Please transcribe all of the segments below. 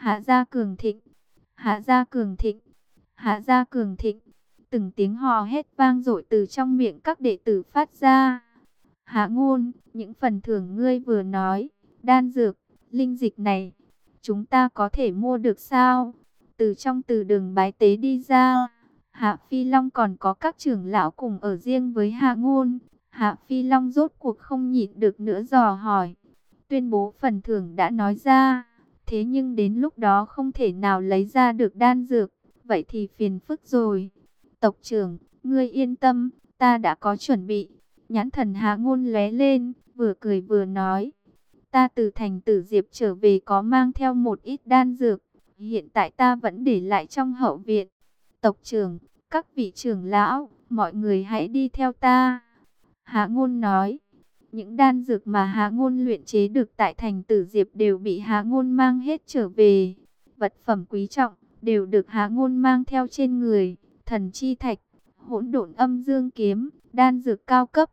Hạ gia cường thịnh, hạ gia cường thịnh, hạ gia cường thịnh. Từng tiếng hò hét vang dội từ trong miệng các đệ tử phát ra. Hạ Ngôn, những phần thưởng ngươi vừa nói, đan dược, linh dịch này, chúng ta có thể mua được sao? Từ trong từ đường bái tế đi ra, Hạ Phi Long còn có các trưởng lão cùng ở riêng với Hạ Ngôn. Hạ Phi Long rốt cuộc không nhịn được nữa dò hỏi. Tuyên bố phần thưởng đã nói ra, thế nhưng đến lúc đó không thể nào lấy ra được đan dược, vậy thì phiền phức rồi. Tộc trưởng, ngươi yên tâm, ta đã có chuẩn bị. Nhãn thần Hạ Ngôn lóe lên, vừa cười vừa nói. Ta từ thành Tử Diệp trở về có mang theo một ít đan dược, hiện tại ta vẫn để lại trong hậu viện. Tộc trưởng, các vị trưởng lão, mọi người hãy đi theo ta. Hạ Ngôn nói. Những đan dược mà Hạ Ngôn luyện chế được tại thành Tử Diệp đều bị Hạ Ngôn mang hết trở về. Vật phẩm quý trọng đều được Hạ Ngôn mang theo trên người. Thần chi thạch, hỗn độn âm dương kiếm, đan dược cao cấp.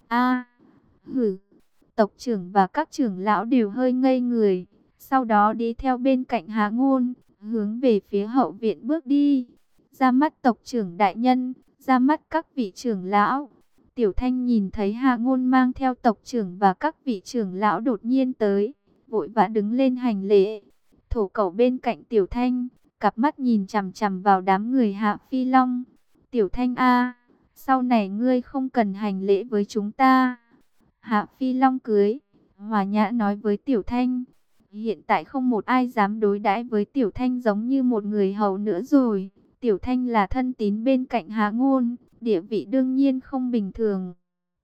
Hử. Tộc trưởng và các trưởng lão đều hơi ngây người. Sau đó đi theo bên cạnh Hạ Ngôn, hướng về phía hậu viện bước đi. Ra mắt tộc trưởng đại nhân, ra mắt các vị trưởng lão. Tiểu Thanh nhìn thấy Hạ Ngôn mang theo tộc trưởng và các vị trưởng lão đột nhiên tới, vội vã đứng lên hành lễ. Thổ Cẩu bên cạnh Tiểu Thanh, cặp mắt nhìn chằm chằm vào đám người Hạ Phi Long. Tiểu Thanh sau này ngươi không cần hành lễ với chúng ta. Hạ Phi Long cười, hòa nhã nói với Tiểu Thanh. Hiện tại không một ai dám đối đãi với Tiểu Thanh giống như một người hầu nữa rồi. Tiểu Thanh là thân tín bên cạnh Hạ Ngôn, địa vị đương nhiên không bình thường.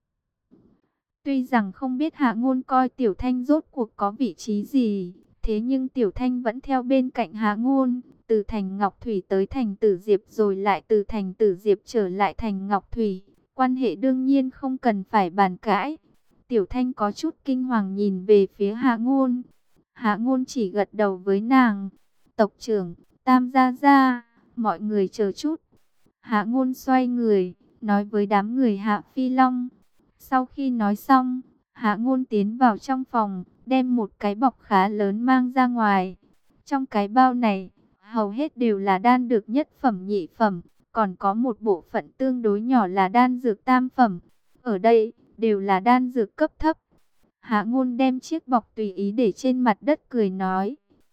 Tuy rằng không biết Hạ Ngôn coi Tiểu Thanh rốt cuộc có vị trí gì, thế nhưng Tiểu Thanh vẫn theo bên cạnh Hạ Ngôn, từ thành Ngọc Thủy tới thành Tử Diệp rồi lại từ thành Tử Diệp trở lại thành Ngọc Thủy. Quan hệ đương nhiên không cần phải bàn cãi. Tiểu Thanh có chút kinh hoàng nhìn về phía Hạ Ngôn. Hạ Ngôn chỉ gật đầu với nàng. Tộc trưởng, Tam gia gia, mọi người chờ chút. Hạ Ngôn xoay người, nói với đám người Hạ Phi Long. Sau khi nói xong, Hạ Ngôn tiến vào trong phòng, đem một cái bọc khá lớn mang ra ngoài. Trong cái bao này, hầu hết đều là đan dược nhất phẩm nhị phẩm, còn có một bộ phận tương đối nhỏ là đan dược tam phẩm. Ở đây, đều là đan dược cấp thấp. Hạ Ngôn đem chiếc bọc tùy ý để trên mặt đất cười nói.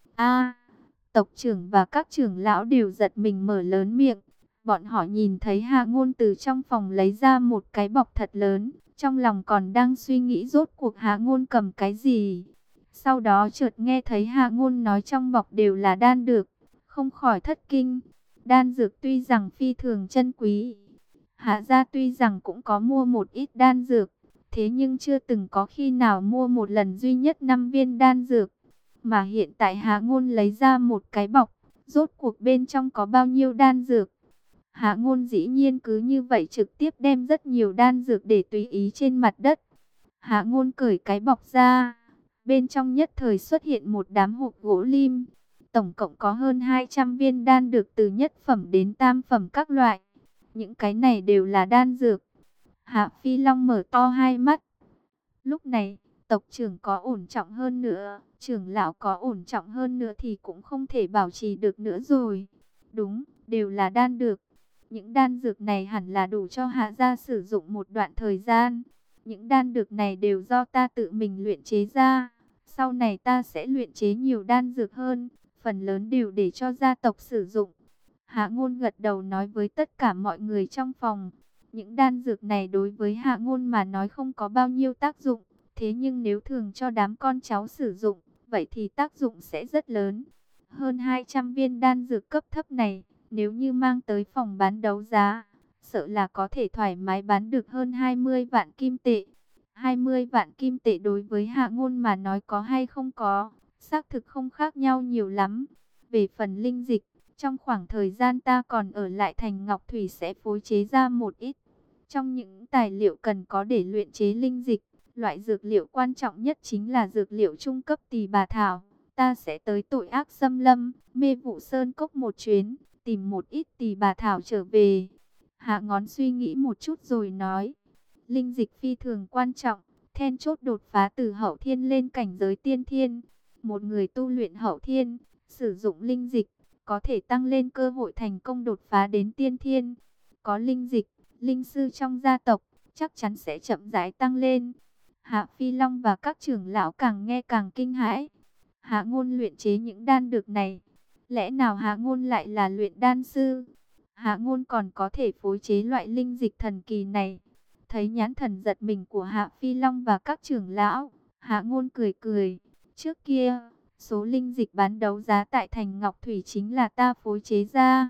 Tộc trưởng và các trưởng lão đều giật mình mở lớn miệng. Bọn họ nhìn thấy Hạ Ngôn từ trong phòng lấy ra một cái bọc thật lớn, trong lòng còn đang suy nghĩ rốt cuộc Hạ Ngôn cầm cái gì. Sau đó chợt nghe thấy Hạ Ngôn nói trong bọc đều là đan dược, không khỏi thất kinh. Đan dược tuy rằng phi thường chân quý, Hạ gia tuy rằng cũng có mua một ít đan dược, thế nhưng chưa từng có khi nào mua một lần duy nhất 5 viên đan dược. Mà hiện tại Hạ Ngôn lấy ra một cái bọc, rốt cuộc bên trong có bao nhiêu đan dược. Hạ Ngôn dĩ nhiên cứ như vậy trực tiếp đem rất nhiều đan dược để tùy ý trên mặt đất. Hạ Ngôn cởi cái bọc ra, bên trong nhất thời xuất hiện một đám hộp gỗ lim. Tổng cộng có hơn 200 viên đan dược từ nhất phẩm đến tam phẩm các loại. Những cái này đều là đan dược. Hạ Phi Long mở to hai mắt. Lúc này, tộc trưởng có ổn trọng hơn nữa, trưởng lão có ổn trọng hơn nữa thì cũng không thể bảo trì được nữa rồi. Đúng, đều là đan dược. Những đan dược này hẳn là đủ cho Hạ gia sử dụng một đoạn thời gian. Những đan dược này đều do ta tự mình luyện chế ra. Sau này ta sẽ luyện chế nhiều đan dược hơn, phần lớn đều để cho gia tộc sử dụng. Hạ Ngôn gật đầu nói với tất cả mọi người trong phòng. Những đan dược này đối với Hạ Ngôn mà nói không có bao nhiêu tác dụng. Thế nhưng nếu thường cho đám con cháu sử dụng, vậy thì tác dụng sẽ rất lớn. Hơn 200 viên đan dược cấp thấp này, nếu như mang tới phòng bán đấu giá, sợ là có thể thoải mái bán được hơn 20 vạn kim tệ. 20 vạn kim tệ đối với Hạ Ngôn mà nói có hay không có, xác thực không khác nhau nhiều lắm. Về phần linh dịch, trong khoảng thời gian ta còn ở lại thành Ngọc Thủy sẽ phối chế ra một ít. Trong những tài liệu cần có để luyện chế linh dịch, loại dược liệu quan trọng nhất chính là dược liệu trung cấp Tỳ Bà Thảo. Ta sẽ tới Tội Ác Xâm Lâm, Mê Vụ Sơn Cốc một chuyến, tìm một ít Tỳ Bà Thảo trở về. Hạ Ngón suy nghĩ một chút rồi nói. Linh dịch phi thường quan trọng, then chốt đột phá từ hậu thiên lên cảnh giới tiên thiên. Một người tu luyện hậu thiên, Sử dụng linh dịch có thể tăng lên cơ hội thành công đột phá đến tiên thiên. Có linh dịch, linh sư trong gia tộc chắc chắn sẽ chậm rãi tăng lên. Hạ Phi Long và các trưởng lão càng nghe càng kinh hãi. Hạ Ngôn luyện chế những đan dược này, lẽ nào Hạ Ngôn lại là luyện đan sư? Hạ Ngôn còn có thể phối chế loại linh dịch thần kỳ này. Thấy nhãn thần giật mình của Hạ Phi Long và các trưởng lão, Hạ Ngôn cười cười. Trước kia, số linh dịch bán đấu giá tại thành Ngọc Thủy chính là ta phối chế ra.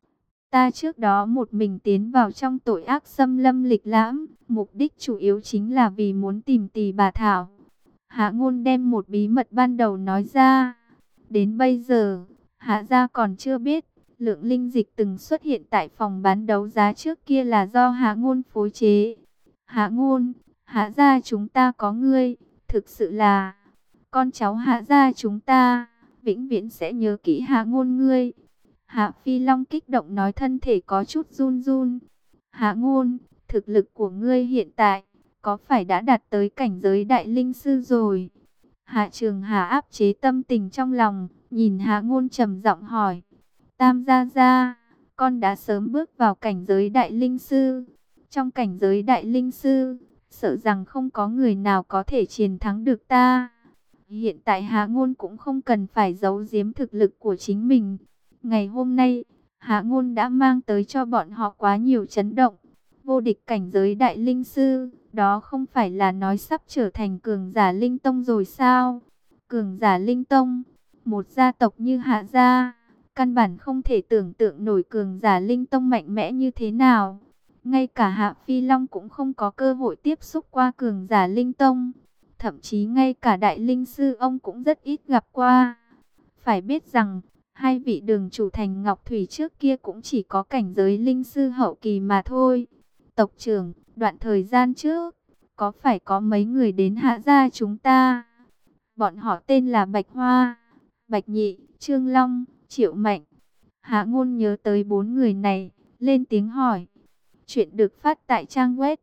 Ta trước đó một mình tiến vào trong tội ác xâm lâm lịch lãm, mục đích chủ yếu chính là vì muốn tìm Tỳ Bà Thảo. Hạ Ngôn đem một bí mật ban đầu nói ra. Đến bây giờ, Hạ gia còn chưa biết, lượng linh dịch từng xuất hiện tại phòng bán đấu giá trước kia là do Hạ Ngôn phối chế. Hạ Ngôn, Hạ gia chúng ta có ngươi, thực sự là con cháu Hạ gia chúng ta, vĩnh viễn sẽ nhớ kỹ Hạ Ngôn ngươi. Hạ Phi Long kích động nói, thân thể có chút run run. Hạ Ngôn, thực lực của ngươi hiện tại có phải đã đạt tới cảnh giới đại linh sư rồi? Hạ Trường Hà áp chế tâm tình trong lòng, nhìn Hạ Ngôn trầm giọng hỏi. Tam gia gia, con đã sớm bước vào cảnh giới đại linh sư. Trong cảnh giới đại linh sư, sợ rằng không có người nào có thể chiến thắng được ta. Hiện tại Hạ Ngôn cũng không cần phải giấu giếm thực lực của chính mình. Ngày hôm nay, Hạ Ngôn đã mang tới cho bọn họ quá nhiều chấn động. Vô địch cảnh giới đại linh sư, đó không phải là nói sắp trở thành cường giả linh tông rồi sao? Cường giả linh tông, một gia tộc như Hạ gia, căn bản không thể tưởng tượng nổi cường giả linh tông mạnh mẽ như thế nào. Ngay cả Hạ Phi Long cũng không có cơ hội tiếp xúc qua cường giả linh tông. Thậm chí ngay cả đại linh sư ông cũng rất ít gặp qua. Phải biết rằng, hai vị đường chủ thành Ngọc Thủy trước kia cũng chỉ có cảnh giới linh sư hậu kỳ mà thôi. Tộc trưởng, đoạn thời gian trước, có phải có mấy người đến Hạ gia chúng ta? Bọn họ tên là Bạch Hoa, Bạch Nhị, Trương Long, Triệu Mạnh. Hạ Ngôn nhớ tới 4 người này, lên tiếng hỏi. Chuyện được phát tại trang web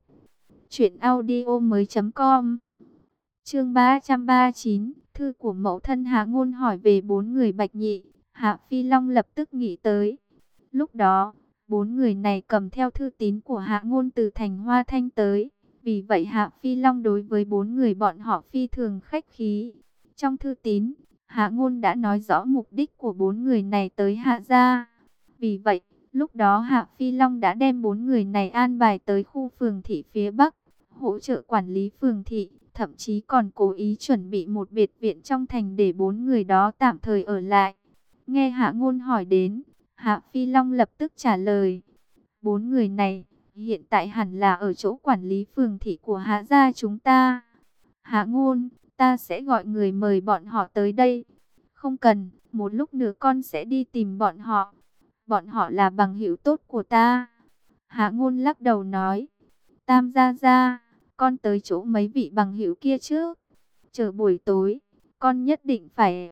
truyệnaudiomoi.com. Chương 339, thư của mẫu thân. Hạ Ngôn hỏi về 4 người Bạch Nhị, Hạ Phi Long lập tức nghĩ tới. Lúc đó, 4 người này cầm theo thư tín của Hạ Ngôn từ thành Hoa Thanh tới. Vì vậy Hạ Phi Long đối với 4 người bọn họ phi thường khách khí. Trong thư tín, Hạ Ngôn đã nói rõ mục đích của 4 người này tới Hạ gia. Vì vậy, lúc đó Hạ Phi Long đã đem 4 người này an bài tới khu phường thị phía Bắc, hỗ trợ quản lý phường thị. Thậm chí còn cố ý chuẩn bị một biệt viện trong thành để 4 người đó tạm thời ở lại. Nghe Hạ Ngôn hỏi đến, Hạ Phi Long lập tức trả lời. 4 người này hiện tại hẳn là ở chỗ quản lý phường thị của Hạ gia chúng ta. Hạ Ngôn, ta sẽ gọi người mời bọn họ tới đây. Không cần, một lúc nữa con sẽ đi tìm bọn họ. Bọn họ là bằng hữu tốt của ta. Hạ Ngôn lắc đầu nói. Tam gia gia, con tới chỗ mấy vị bằng hữu kia trước. Chờ buổi tối, con nhất định phải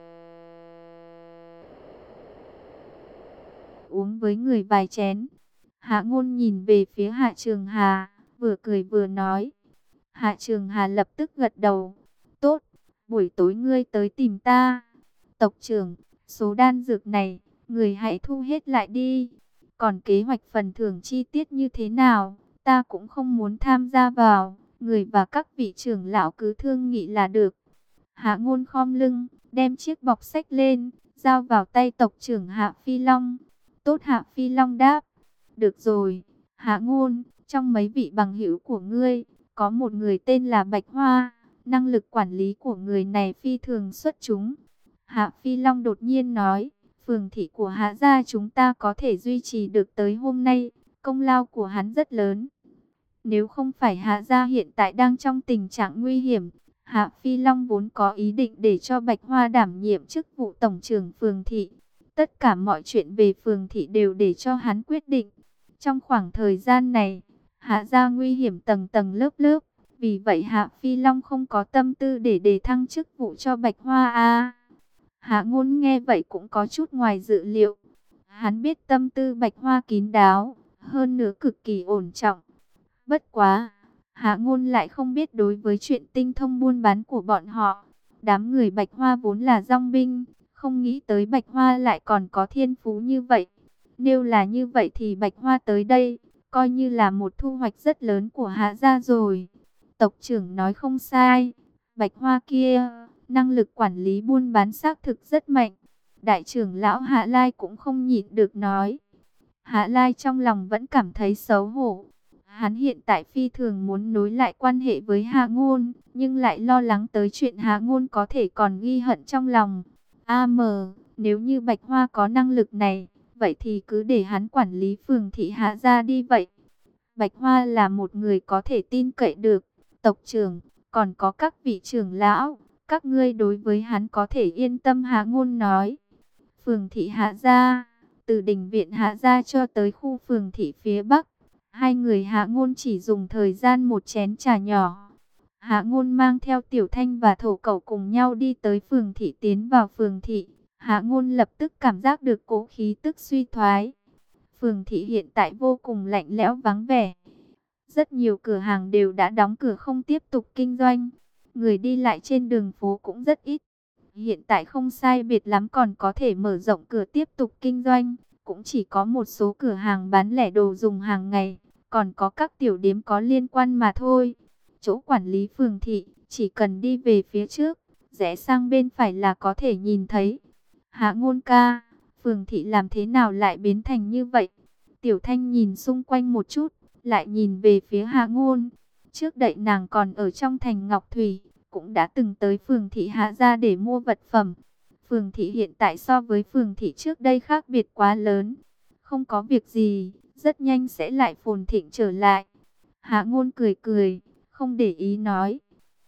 uống với người vài chén. Hạ Ngôn nhìn về phía Hạ Trường Hà, vừa cười vừa nói. Hạ Trường Hà lập tức gật đầu. Tốt, buổi tối ngươi tới tìm ta. Tộc trưởng, số đan dược này, người hãy thu hết lại đi. Còn kế hoạch phần thưởng chi tiết như thế nào, ta cũng không muốn tham gia vào. Người và các vị trưởng lão cứ thương nghị là được. Hạ Ngôn khom lưng, đem chiếc bọc sách lên, giao vào tay tộc trưởng Hạ Phi Long. Tốt, Hạ Phi Long đáp. Được rồi, Hạ Ngôn, trong mấy vị bằng hữu của ngươi, có một người tên là Bạch Hoa. Năng lực quản lý của người này phi thường xuất chúng. Hạ Phi Long đột nhiên nói, phường thị của Hạ gia chúng ta có thể duy trì được tới hôm nay, công lao của hắn rất lớn. Nếu không phải Hạ gia hiện tại đang trong tình trạng nguy hiểm, Hạ Phi Long vốn có ý định để cho Bạch Hoa đảm nhiệm chức vụ tổng trưởng phường thị. Tất cả mọi chuyện về phường thị đều để cho hắn quyết định. Trong khoảng thời gian này, Hạ gia nguy hiểm tầng tầng lớp lớp. Vì vậy Hạ Phi Long không có tâm tư để đề thăng chức vụ cho Bạch Hoa. Hạ Ngôn nghe vậy cũng có chút ngoài dự liệu. Hắn biết tâm tư Bạch Hoa kín đáo, hơn nữa cực kỳ ổn trọng. Bất quá, Hạ Ngôn lại không biết đối với chuyện tinh thông buôn bán của bọn họ. Đám người Bạch Hoa vốn là dòng binh, Không nghĩ tới Bạch Hoa lại còn có thiên phú như vậy. Nếu là như vậy thì Bạch Hoa tới đây, coi như là một thu hoạch rất lớn của Hạ gia rồi. Tộc trưởng nói không sai, Bạch Hoa kia, năng lực quản lý buôn bán xác thực rất mạnh. Đại trưởng lão Hạ Lai cũng không nhịn được nói. Hạ Lai trong lòng vẫn cảm thấy xấu hổ. Hắn hiện tại phi thường muốn nối lại quan hệ với Hạ Ngôn, nhưng lại lo lắng tới chuyện Hạ Ngôn có thể còn ghi hận trong lòng. Nếu như Bạch Hoa có năng lực này, vậy thì cứ để hắn quản lý phường thị Hạ gia đi vậy. Bạch Hoa là một người có thể tin cậy được. Tộc trưởng, còn có các vị trưởng lão, các ngươi đối với hắn có thể yên tâm, Hạ Ngôn nói. Phường thị Hạ gia, từ đình viện Hạ gia cho tới khu phường thị phía Bắc, hai người Hạ Ngôn chỉ dùng thời gian một chén trà nhỏ. Hạ Ngôn mang theo Tiểu Thanh và Thổ Cẩu cùng nhau đi tới phường thị, tiến vào phường thị. Hạ Ngôn lập tức cảm giác được cỗ khí tức suy thoái. Phường thị hiện tại vô cùng lạnh lẽo vắng vẻ. Rất nhiều cửa hàng đều đã đóng cửa không tiếp tục kinh doanh. Người đi lại trên đường phố cũng rất ít. Hiện tại không sai biệt lắm còn có thể mở rộng cửa tiếp tục kinh doanh. Cũng chỉ có một số cửa hàng bán lẻ đồ dùng hàng ngày. Còn có các tiểu điếm có liên quan mà thôi. Chỗ quản lý phường thị, chỉ cần đi về phía trước, rẽ sang bên phải là có thể nhìn thấy. Hạ Ngôn ca, phường thị làm thế nào lại biến thành như vậy? Tiểu Thanh nhìn xung quanh một chút, lại nhìn về phía Hạ Ngôn. Trước đậy nàng còn ở trong thành Ngọc Thủy, cũng đã từng tới phường thị Hạ gia để mua vật phẩm. Phường thị hiện tại so với phường thị trước đây khác biệt quá lớn. Không có việc gì, rất nhanh sẽ lại phồn thịnh trở lại. Hạ Ngôn cười cười, không để ý nói.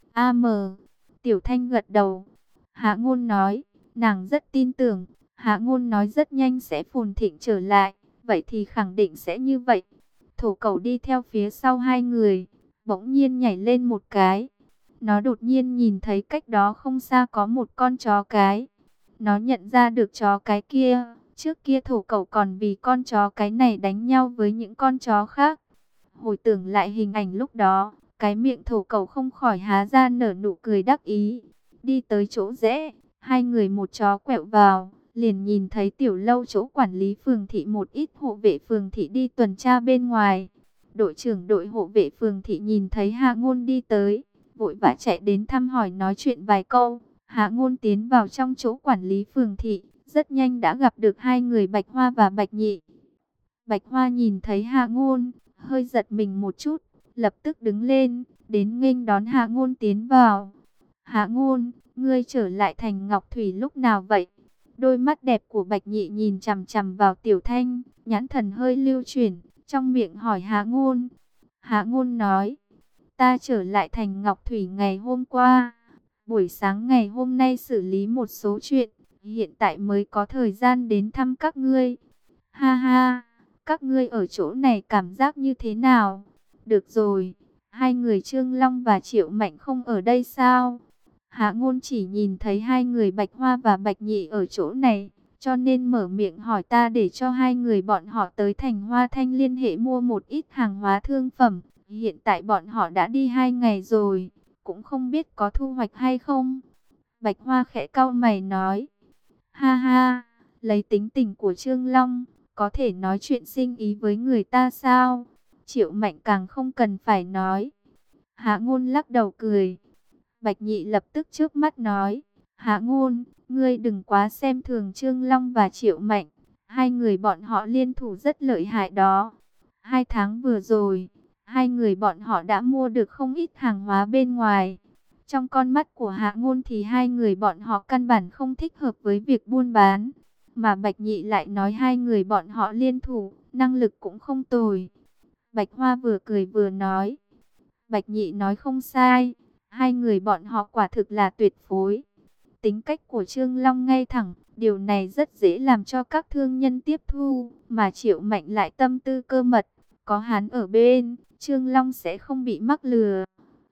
Tiểu Thanh gật đầu. Hạ Ngôn nói, nàng rất tin tưởng. Hạ Ngôn nói rất nhanh sẽ phồn thịnh trở lại. Vậy thì khẳng định sẽ như vậy. Thổ Cẩu đi theo phía sau hai người, bỗng nhiên nhảy lên một cái. Nó đột nhiên nhìn thấy cách đó không xa có một con chó cái. Nó nhận ra được chó cái kia. Trước kia Thổ Cẩu còn vì con chó cái này đánh nhau với những con chó khác. Hồi tưởng lại hình ảnh lúc đó, cái miệng Thổ Cẩu không khỏi há ra nở nụ cười đắc ý. Đi tới chỗ rẽ, hai người một chó quẹo vào, liền nhìn thấy tiểu lâu chỗ quản lý phường thị, một ít hộ vệ phường thị đi tuần tra bên ngoài. Đội trưởng đội hộ vệ phường thị nhìn thấy Hạ Ngôn đi tới, vội vã chạy đến thăm hỏi nói chuyện vài câu. Hạ Ngôn tiến vào trong chỗ quản lý phường thị, rất nhanh đã gặp được hai người Bạch Hoa và Bạch Nhị. Bạch Hoa nhìn thấy Hạ Ngôn, hơi giật mình một chút, lập tức đứng lên, đến nghênh đón Hạ Ngôn tiến vào. Hạ Ngôn, ngươi trở lại thành Ngọc Thủy lúc nào vậy? Đôi mắt đẹp của Bạch Nhị nhìn chằm chằm vào Tiểu Thanh, nhãn thần hơi lưu chuyển, trong miệng hỏi Hạ Ngôn. Hạ Ngôn nói, ta trở lại thành Ngọc Thủy ngày hôm qua. Buổi sáng ngày hôm nay xử lý một số chuyện, hiện tại mới có thời gian đến thăm các ngươi. Ha ha, các ngươi ở chỗ này cảm giác như thế nào? Được rồi, hai người Trương Long và Triệu Mạnh không ở đây sao? Hạ Ngôn chỉ nhìn thấy hai người Bạch Hoa và Bạch Nhị ở chỗ này, cho nên mở miệng hỏi ta để cho hai người bọn họ tới thành Hoa Thanh liên hệ mua một ít hàng hóa thương phẩm. Hiện tại bọn họ đã đi 2 ngày rồi, cũng không biết có thu hoạch hay không. Bạch Hoa khẽ cau mày nói, ha ha, lấy tính tình của Trương Long, có thể nói chuyện sinh ý với người ta sao? Triệu Mạnh càng không cần phải nói. Hạ Ngôn lắc đầu cười. Bạch Nhị lập tức chớp mắt nói, Hạ Ngôn, ngươi đừng quá xem thường Trương Long và Triệu Mạnh. Hai người bọn họ liên thủ rất lợi hại đó. 2 tháng vừa rồi, hai người bọn họ đã mua được không ít hàng hóa bên ngoài. Trong con mắt của Hạ Ngôn thì hai người bọn họ căn bản không thích hợp với việc buôn bán. Mà Bạch Nhị lại nói hai người bọn họ liên thủ, năng lực cũng không tồi. Bạch Hoa vừa cười vừa nói, Bạch Nhị nói không sai, hai người bọn họ quả thực là tuyệt phối. Tính cách của Trương Long ngay thẳng, điều này rất dễ làm cho các thương nhân tiếp thu, mà Triệu Mạnh lại tâm tư cơ mật, có hắn ở bên, Trương Long sẽ không bị mắc lừa.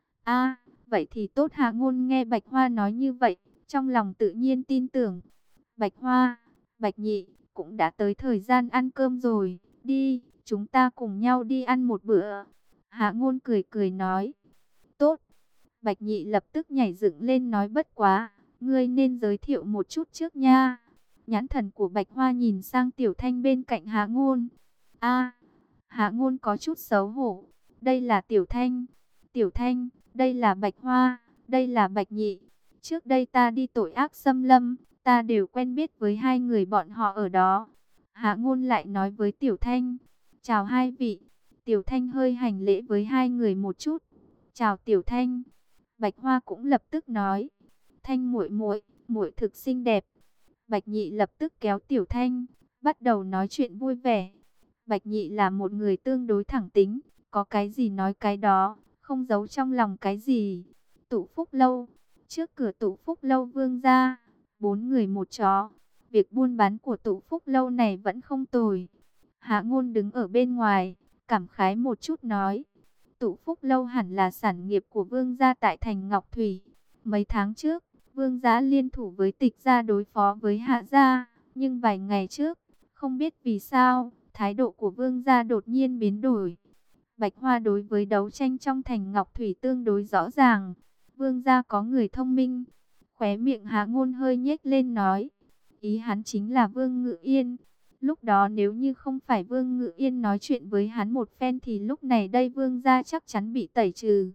Vậy thì tốt. Hạ Ngôn nghe Bạch Hoa nói như vậy, trong lòng tự nhiên tin tưởng. Bạch Hoa, Bạch Nhị, cũng đã tới thời gian ăn cơm rồi, đi, chúng ta cùng nhau đi ăn một bữa. Hạ Ngôn cười cười nói, tốt. Bạch Nhị lập tức nhảy dựng lên nói, bất quá, ngươi nên giới thiệu một chút trước nha. Nhãn thần của Bạch Hoa nhìn sang Tiểu Thanh bên cạnh Hạ Ngôn. A, Hạ Ngôn có chút xấu hổ. Đây là Tiểu Thanh. Tiểu Thanh, đây là Bạch Hoa, đây là Bạch Nhị. Trước đây ta đi tội ác xâm lâm, ta đều quen biết với hai người bọn họ ở đó. Hạ Ngôn lại nói với Tiểu Thanh. Chào hai vị. Tiểu Thanh hơi hành lễ với hai người một chút. Chào Tiểu Thanh. Bạch Hoa cũng lập tức nói. Thanh muội muội, muội thực xinh đẹp. Bạch Nhị lập tức kéo Tiểu Thanh, bắt đầu nói chuyện vui vẻ. Bạch Nhị là một người tương đối thẳng tính, có cái gì nói cái đó, không giấu trong lòng cái gì. Tụ Phúc Lâu, trước cửa Tụ Phúc Lâu Vương gia, 4 người một chó. Việc buôn bán của Tụ Phúc Lâu này vẫn không tồi. Hạ Ngôn đứng ở bên ngoài, cảm khái một chút nói. Tụ Phúc Lâu hẳn là sản nghiệp của Vương gia tại thành Ngọc Thủy. Mấy tháng trước, Vương gia liên thủ với Tịch gia đối phó với Hạ gia, nhưng vài ngày trước, không biết vì sao, thái độ của Vương gia đột nhiên biến đổi. Bạch Hoa đối với đấu tranh trong thành Ngọc Thủy tương đối rõ ràng. Vương gia có người thông minh. Khóe miệng Hạ Ngôn hơi nhếch lên nói. Ý hắn chính là Vương Ngự Yên. Lúc đó nếu như không phải Vương Ngự Yên nói chuyện với hắn một phen thì lúc này đây Vương gia chắc chắn bị tẩy trừ.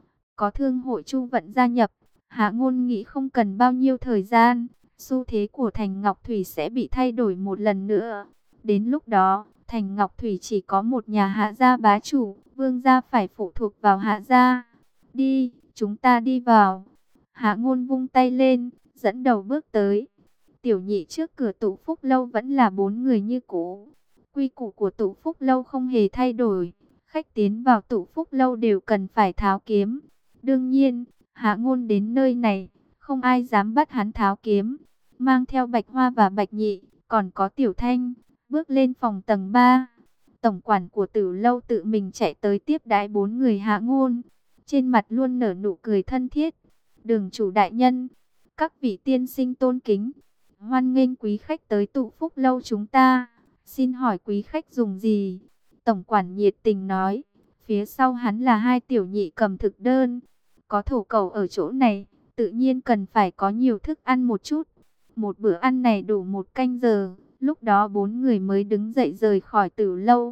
Có thương hội Chu Vận gia nhập, Hạ Ngôn nghĩ không cần bao nhiêu thời gian, xu thế của thành Ngọc Thủy sẽ bị thay đổi một lần nữa. Đến lúc đó, thành Ngọc Thủy chỉ có một nhà Hạ gia bá chủ, Vương gia phải phụ thuộc vào Hạ gia. Đi, chúng ta đi vào. Hạ Ngôn vung tay lên, dẫn đầu bước tới. Tiểu Nhị trước cửa Tụ Phúc Lâu vẫn là 4 người như cũ. Quy củ của Tụ Phúc Lâu không hề thay đổi. Khách tiến vào Tụ Phúc Lâu đều cần phải tháo kiếm. Đương nhiên, Hạ Ngôn đến nơi này, không ai dám bắt hắn tháo kiếm. Mang theo Bạch Hoa và Bạch Nhị, còn có Tiểu Thanh, bước lên phòng tầng 3. Tổng quản của Tử Lâu tự mình chạy tới tiếp đãi 4 người Hạ Ngôn. Trên mặt luôn nở nụ cười thân thiết. Đường chủ đại nhân, các vị tiên sinh tôn kính, hoan nghênh quý khách tới Tụ Phúc Lâu chúng ta. Xin hỏi quý khách dùng gì? Tổng quản nhiệt tình nói. Phía sau hắn là 2 tiểu nhị cầm thực đơn. Có thổ cẩu ở chỗ này, tự nhiên cần phải có nhiều thức ăn một chút. Một bữa ăn này đủ 1 canh giờ. Lúc đó 4 người mới đứng dậy rời khỏi Tử Lâu.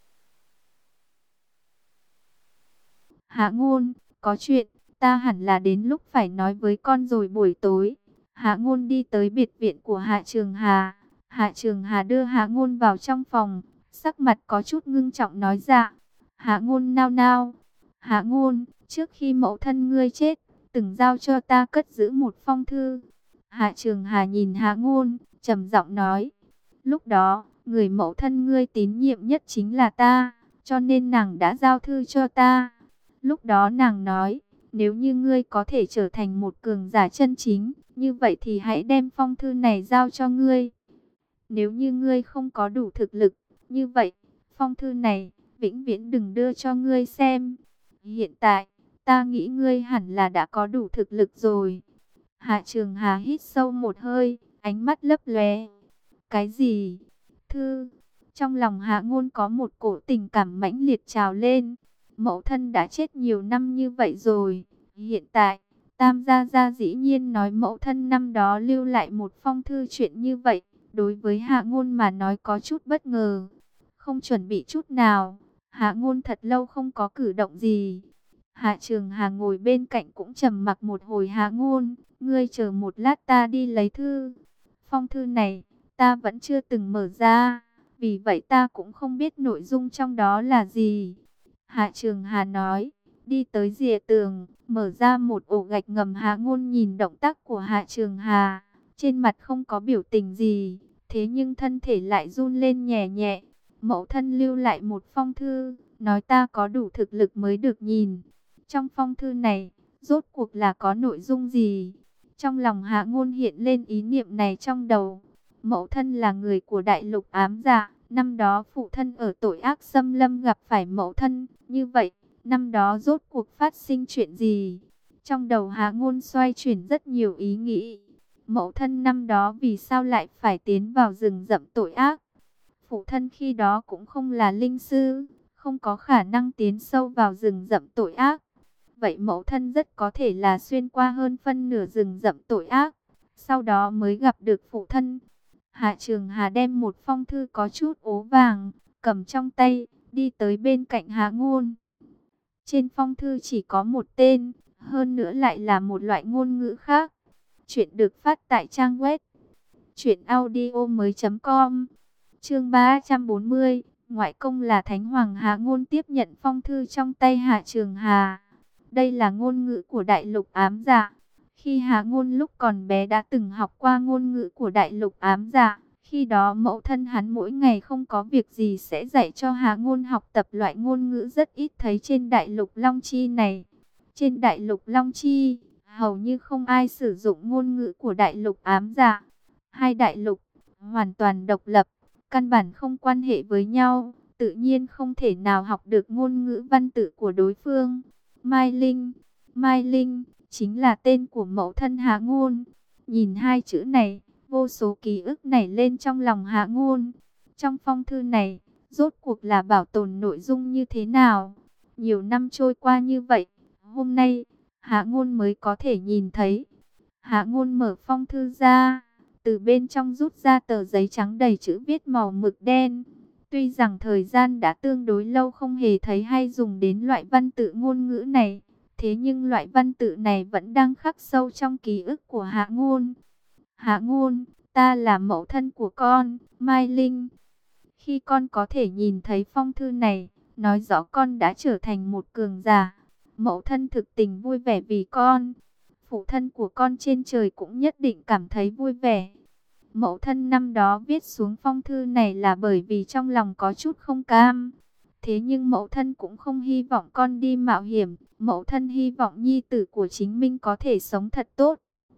Hạ Ngôn, có chuyện, ta hẳn là đến lúc phải nói với con rồi buổi tối. Hạ Ngôn đi tới biệt viện của Hạ Trường Hà. Hạ Trường Hà đưa Hạ Ngôn vào trong phòng, sắc mặt có chút ngưng trọng nói dạ. Hạ Ngôn nao nao. Hạ Ngôn, trước khi mẫu thân ngươi chết, từng giao cho ta cất giữ một phong thư. Hạ Trường Hà nhìn Hạ Ngôn, trầm giọng nói. Lúc đó, người mẫu thân ngươi tín nhiệm nhất chính là ta, cho nên nàng đã giao thư cho ta. Lúc đó nàng nói, nếu như ngươi có thể trở thành một cường giả chân chính, như vậy thì hãy đem phong thư này giao cho ngươi. Nếu như ngươi không có đủ thực lực, như vậy, phong thư này, vĩnh viễn đừng đưa cho ngươi xem. Hiện tại, ta nghĩ ngươi hẳn là đã có đủ thực lực rồi. Hạ Trường Hà hít sâu một hơi, ánh mắt lấp lóe. Cái gì? Thư? Trong lòng Hạ Ngôn có một cổ tình cảm mãnh liệt trào lên. Mẫu thân đã chết nhiều năm như vậy rồi. Hiện tại, Tam Gia Gia dĩ nhiên nói mẫu thân năm đó lưu lại một phong thư chuyện như vậy. Đối với Hạ Ngôn mà nói có chút bất ngờ. Không chuẩn bị chút nào. Hạ Ngôn thật lâu không có cử động gì. Hạ Trường Hà ngồi bên cạnh cũng trầm mặc một hồi. Hạ Ngôn, ngươi chờ một lát ta đi lấy thư. Phong thư này, ta vẫn chưa từng mở ra. Vì vậy ta cũng không biết nội dung trong đó là gì. Hạ Trường Hà nói, đi tới rìa tường, mở ra một ổ gạch ngầm. Hạ Ngôn nhìn động tác của Hạ Trường Hà, trên mặt không có biểu tình gì, thế nhưng thân thể lại run lên nhẹ nhẹ. Mẫu thân lưu lại một phong thư, nói ta có đủ thực lực mới được nhìn. Trong phong thư này, rốt cuộc là có nội dung gì? Trong lòng Hạ Ngôn hiện lên ý niệm này trong đầu. Mẫu thân là người của đại lục ám dạ. Năm đó phụ thân ở tội ác xâm lâm gặp phải mẫu thân. Như vậy, năm đó rốt cuộc phát sinh chuyện gì? Trong đầu Hạ Ngôn xoay chuyển rất nhiều ý nghĩ. Mẫu thân năm đó vì sao lại phải tiến vào rừng rậm tội ác? Phụ thân khi đó cũng không là linh sư, không có khả năng tiến sâu vào rừng rậm tội ác. vậy mẫu thân rất có thể là xuyên qua hơn phân nửa rừng rậm tội ác, sau đó mới gặp được phụ thân. Hạ Trường Hà đem một phong thư có chút ố vàng, cầm trong tay, đi tới bên cạnh Hạ Ngôn. Trên phong thư chỉ có một tên, hơn nữa lại là một loại ngôn ngữ khác. Chuyện được phát tại trang web truyệnaudiomoi.com. Chương 340, ngoại công là Thánh Hoàng. Hạ Ngôn tiếp nhận phong thư trong tay Hạ Trường Hà. Đây là ngôn ngữ của đại lục ám dạ. Khi Hạ Ngôn lúc còn bé đã từng học qua ngôn ngữ của đại lục ám dạ. Khi đó mẫu thân hắn mỗi ngày không có việc gì sẽ dạy cho Hạ Ngôn học tập loại ngôn ngữ rất ít thấy trên đại lục Long Chi này. Trên đại lục Long Chi, hầu như không ai sử dụng ngôn ngữ của đại lục ám dạ. Hai đại lục hoàn toàn độc lập, căn bản không quan hệ với nhau, tự nhiên không thể nào học được ngôn ngữ văn tự của đối phương. Mai Linh chính là tên của mẫu thân Hạ Ngôn. Nhìn hai chữ này, vô số ký ức nảy lên trong lòng Hạ Ngôn. Trong phong thư này, rốt cuộc là bảo tồn nội dung như thế nào? Nhiều năm trôi qua như vậy, hôm nay, Hạ Ngôn mới có thể nhìn thấy. Hạ Ngôn mở phong thư ra, từ bên trong rút ra tờ giấy trắng đầy chữ viết màu mực đen. Tuy rằng thời gian đã tương đối lâu không hề thấy hay dùng đến loại văn tự ngôn ngữ này, thế nhưng loại văn tự này vẫn đang khắc sâu trong ký ức của Hạ Ngôn. Hạ Ngôn, ta là mẫu thân của con, Mai Linh. Khi con có thể nhìn thấy phong thư này, nói rõ con đã trở thành một cường giả. Mẫu thân thực tình vui vẻ vì con. Phụ thân của con trên trời cũng nhất định cảm thấy vui vẻ. Mẫu thân năm đó viết xuống phong thư này là bởi vì trong lòng có chút không cam. Thế nhưng mẫu thân cũng không hy vọng con đi mạo hiểm. Mẫu thân hy vọng nhi tử của chính mình có thể sống thật tốt.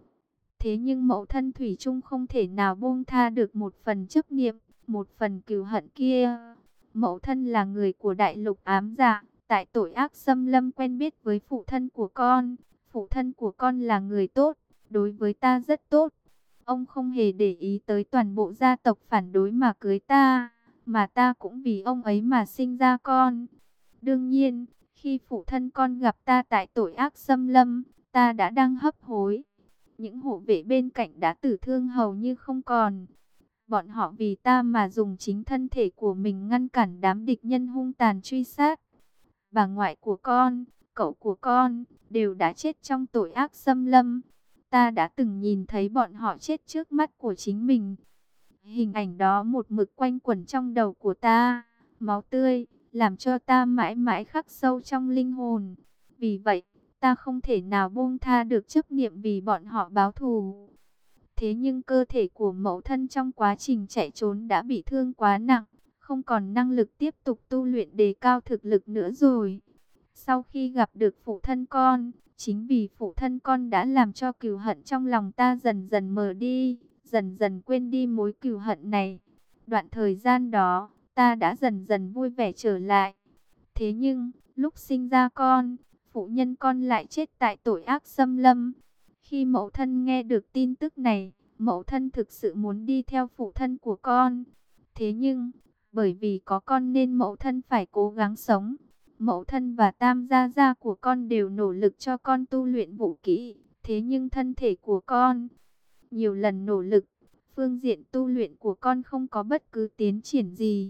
Thế nhưng mẫu thân thủy chung không thể nào buông tha được một phần chấp niệm, một phần cừu hận kia. Mẫu thân là người của đại lục ám dạ, tại tội ác xâm lâm quen biết với phụ thân của con. Phụ thân của con là người tốt, đối với ta rất tốt. Ông không hề để ý tới toàn bộ gia tộc phản đối mà cưới ta, mà ta cũng vì ông ấy mà sinh ra con. Đương nhiên, khi phụ thân con gặp ta tại tội ác xâm lâm, ta đã đang hấp hối. Những hộ vệ bên cạnh đã tử thương hầu như không còn. Bọn họ vì ta mà dùng chính thân thể của mình ngăn cản đám địch nhân hung tàn truy sát. Bà ngoại của con, cậu của con, đều đã chết trong tội ác xâm lâm. Ta đã từng nhìn thấy bọn họ chết trước mắt của chính mình. Hình ảnh đó một mực quanh quẩn trong đầu của ta. Máu tươi, làm cho ta mãi mãi khắc sâu trong linh hồn. Vì vậy, ta không thể nào buông tha được chấp niệm vì bọn họ báo thù. Thế nhưng cơ thể của mẫu thân trong quá trình chạy trốn đã bị thương quá nặng, không còn năng lực tiếp tục tu luyện đề cao thực lực nữa rồi. Sau khi gặp được phụ thân con, chính vì phụ thân con đã làm cho cừu hận trong lòng ta dần dần mờ đi, dần dần quên đi mối cừu hận này. Đoạn thời gian đó, ta đã dần dần vui vẻ trở lại. Thế nhưng, lúc sinh ra con, phụ nhân con lại chết tại tội ác xâm lâm. Khi mẫu thân nghe được tin tức này, mẫu thân thực sự muốn đi theo phụ thân của con. Thế nhưng, bởi vì có con nên mẫu thân phải cố gắng sống. Mẫu thân và tam gia gia của con đều nỗ lực cho con tu luyện vũ kỹ. Thế nhưng thân thể của con, nhiều lần nỗ lực, phương diện tu luyện của con không có bất cứ tiến triển gì.